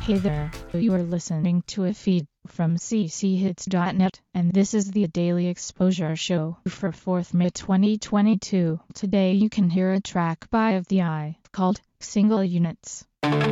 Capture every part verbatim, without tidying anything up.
Hey there, you are listening to a feed from c c hits dot net, and this is the Daily Exposure Show for fourth of May twenty twenty-two. Today you can hear a track by Of the Eye called Single Units.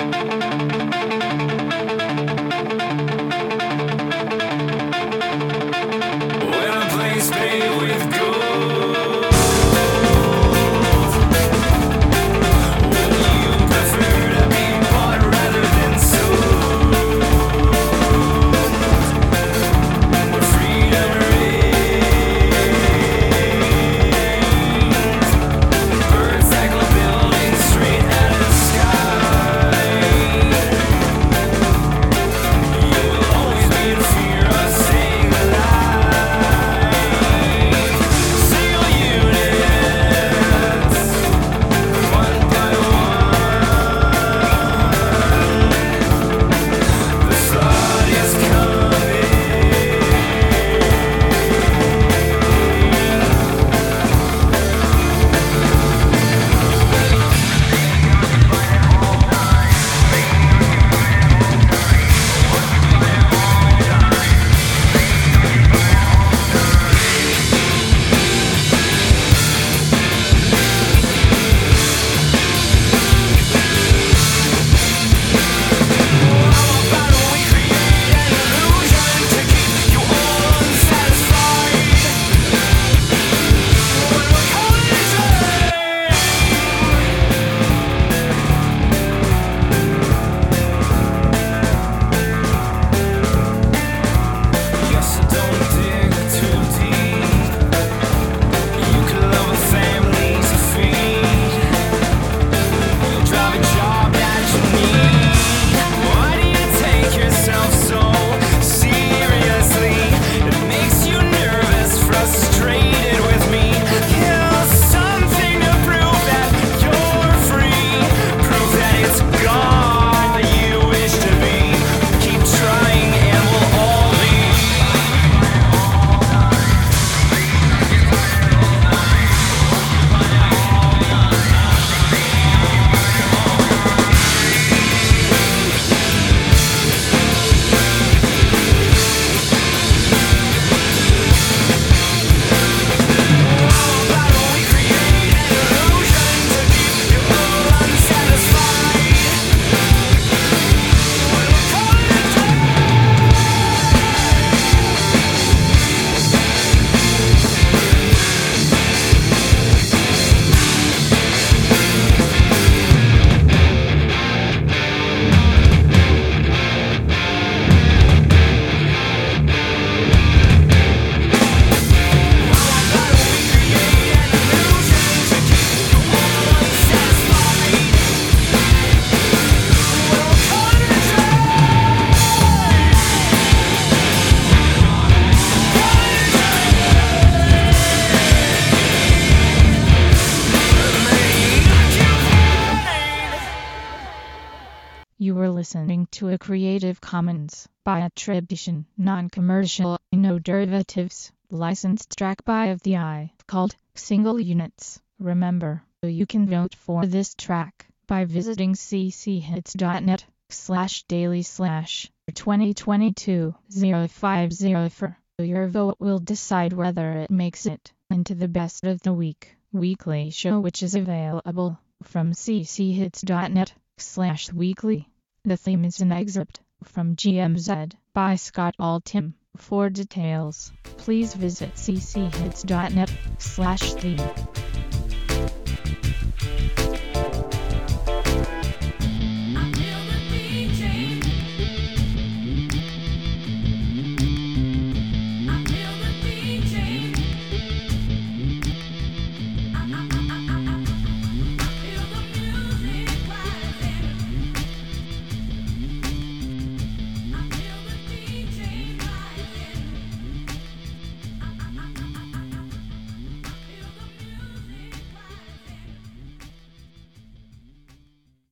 You were listening to a Creative Commons by attribution, non-commercial, no derivatives, licensed track by Of the Eye called Single Units. Remember, you can vote for this track by visiting c c hits dot net slash daily slash twenty twenty-two oh five oh four. Your vote will decide whether it makes it into the Best of the Week weekly show, which is available from c c hits dot net slash weekly. The theme is an excerpt from G M Z by Scott Altham. For details, please visit c c hits dot net slash theme.